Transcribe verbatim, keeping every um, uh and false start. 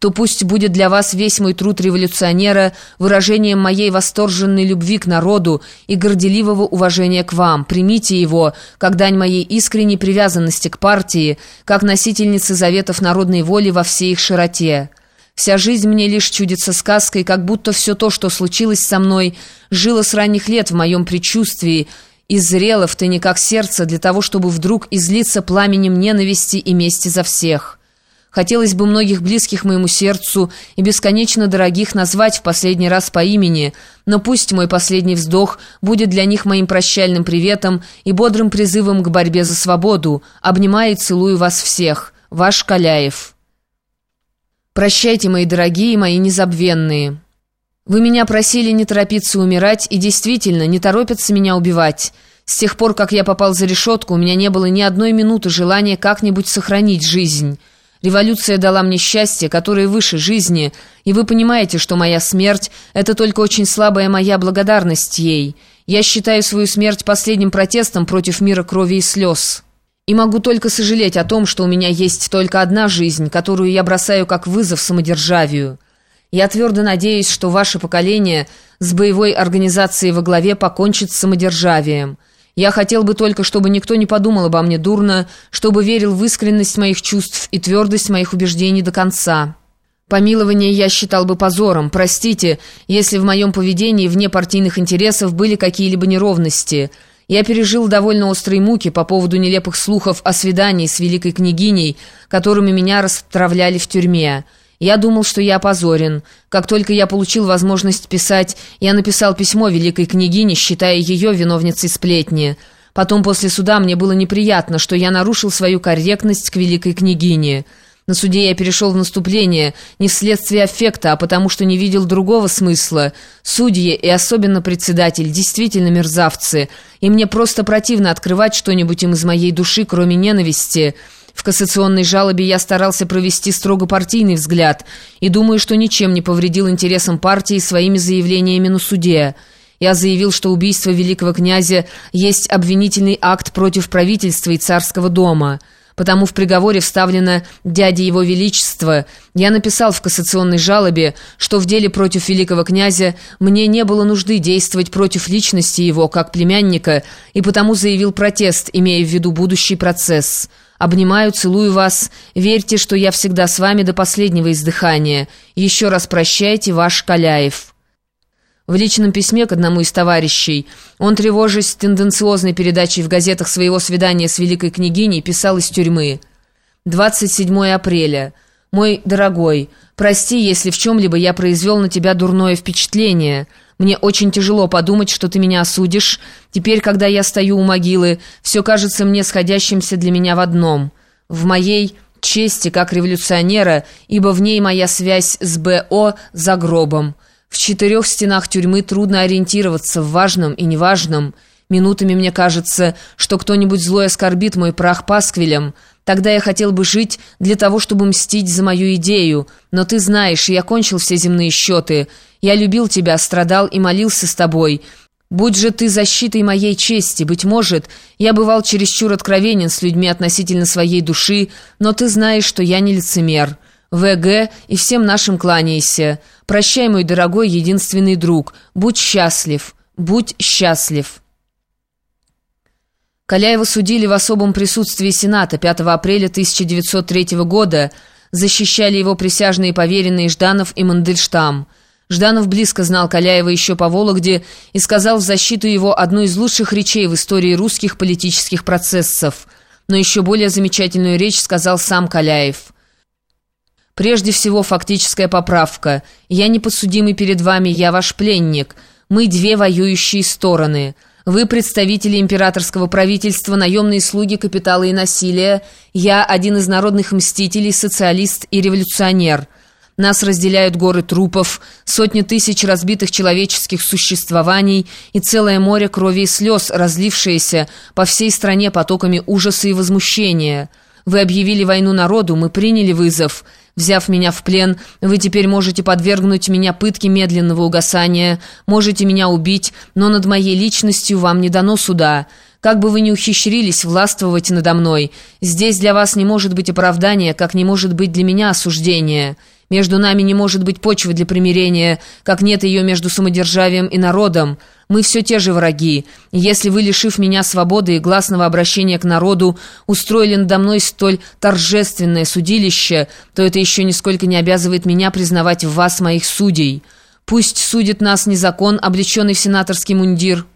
то пусть будет для вас весь мой труд революционера выражением моей восторженной любви к народу и горделивого уважения к вам. Примите его, как дань моей искренней привязанности к партии, как носительницы заветов народной воли во всей их широте. Вся жизнь мне лишь чудится сказкой, как будто все то, что случилось со мной, жило с ранних лет в моем предчувствии и зрело в тайниках сердца для того, чтобы вдруг излиться пламенем ненависти и мести за всех. Хотелось бы многих близких моему сердцу и бесконечно дорогих назвать в последний раз по имени, но пусть мой последний вздох будет для них моим прощальным приветом и бодрым призывом к борьбе за свободу. Обнимаю и целую вас всех. Ваш Каляев. Прощайте, мои дорогие, мои незабвенные. Вы меня просили не торопиться умирать, и действительно, не торопятся меня убивать. С тех пор, как я попал за решетку, у меня не было ни одной минуты желания как-нибудь сохранить жизнь. Революция дала мне счастье, которое выше жизни, и вы понимаете, что моя смерть — это только очень слабая моя благодарность ей. Я считаю свою смерть последним протестом против мира крови и слез. И могу только сожалеть о том, что у меня есть только одна жизнь, которую я бросаю как вызов самодержавию. Я твердо надеюсь, что ваше поколение с боевой организацией во главе покончит с самодержавием. Я хотел бы только, чтобы никто не подумал обо мне дурно, чтобы верил в искренность моих чувств и твердость моих убеждений до конца. Помилование я считал бы позором. Простите, если в моем поведении вне партийных интересов были какие-либо неровности. Я пережил довольно острые муки по поводу нелепых слухов о свидании с великой княгиней, которыми меня расстравляли в тюрьме. Я думал, что я опозорен. Как только я получил возможность писать, я написал письмо великой княгине, считая ее виновницей сплетни. Потом, после суда, мне было неприятно, что я нарушил свою корректность к великой княгине. На суде я перешел в наступление не вследствие аффекта, а потому что не видел другого смысла. Судьи и особенно председатель действительно мерзавцы, и мне просто противно открывать что-нибудь им из моей души, кроме ненависти. В кассационной жалобе я старался провести строго партийный взгляд и думаю, что ничем не повредил интересам партии своими заявлениями на суде. Я заявил, что убийство великого князя есть обвинительный акт против правительства и царского дома. Потому в приговоре вставлено «дядя его величества». Я написал в кассационной жалобе, что в деле против великого князя мне не было нужды действовать против личности его, как племянника, и потому заявил протест, имея в виду будущий процесс. Обнимаю, целую вас. Верьте, что я всегда с вами до последнего издыхания. Еще раз прощайте, ваш Каляев». В личном письме к одному из товарищей он, тревожась тенденциозной передачей в газетах своего свидания с великой княгиней, писал из тюрьмы. двадцать седьмое апреля. «Мой дорогой, прости, если в чем-либо я произвел на тебя дурное впечатление. Мне очень тяжело подумать, что ты меня осудишь. Теперь, когда я стою у могилы, все кажется мне сходящимся для меня в одном. В моей чести как революционера, ибо в ней моя связь с БО за гробом. В четырех стенах тюрьмы трудно ориентироваться в важном и неважном. Минутами мне кажется, что кто-нибудь злой оскорбит мой прах пасквилем. Тогда я хотел бы жить для того, чтобы мстить за мою идею. Но ты знаешь, я кончил все земные счеты. Я любил тебя, страдал и молился с тобой. Будь же ты защитой моей чести. Быть может, я бывал чересчур откровенен с людьми относительно своей души, но ты знаешь, что я не лицемер. ВГ и всем нашим кланяйся. Прощай, мой дорогой единственный друг. Будь счастлив. Будь счастлив». Каляева судили в особом присутствии Сената пятого апреля тысяча девятьсот третьего года. Защищали его присяжные поверенные Жданов и Мандельштам. Жданов близко знал Каляева еще по Вологде и сказал в защиту его одну из лучших речей в истории русских политических процессов. Но еще более замечательную речь сказал сам Каляев. «Прежде всего фактическая поправка. Я не подсудимый перед вами, я ваш пленник. Мы две воюющие стороны. Вы представители императорского правительства, наемные слуги капитала и насилия. Я один из народных мстителей, социалист и революционер. Нас разделяют горы трупов, сотни тысяч разбитых человеческих существований и целое море крови и слез, разлившееся по всей стране потоками ужаса и возмущения. Вы объявили войну народу, мы приняли вызов. Взяв меня в плен, вы теперь можете подвергнуть меня пытке медленного угасания, можете меня убить, но над моей личностью вам не дано суда. Как бы вы ни ухищрились властвовать надо мной, здесь для вас не может быть оправдания, как не может быть для меня осуждения. Между нами не может быть почвы для примирения, как нет ее между самодержавием и народом. Мы все те же враги. И если вы, лишив меня свободы и гласного обращения к народу, устроили надо мной столь торжественное судилище, то это еще нисколько не обязывает меня признавать в вас моих судей. Пусть судит нас не закон, облеченный в сенаторский мундир».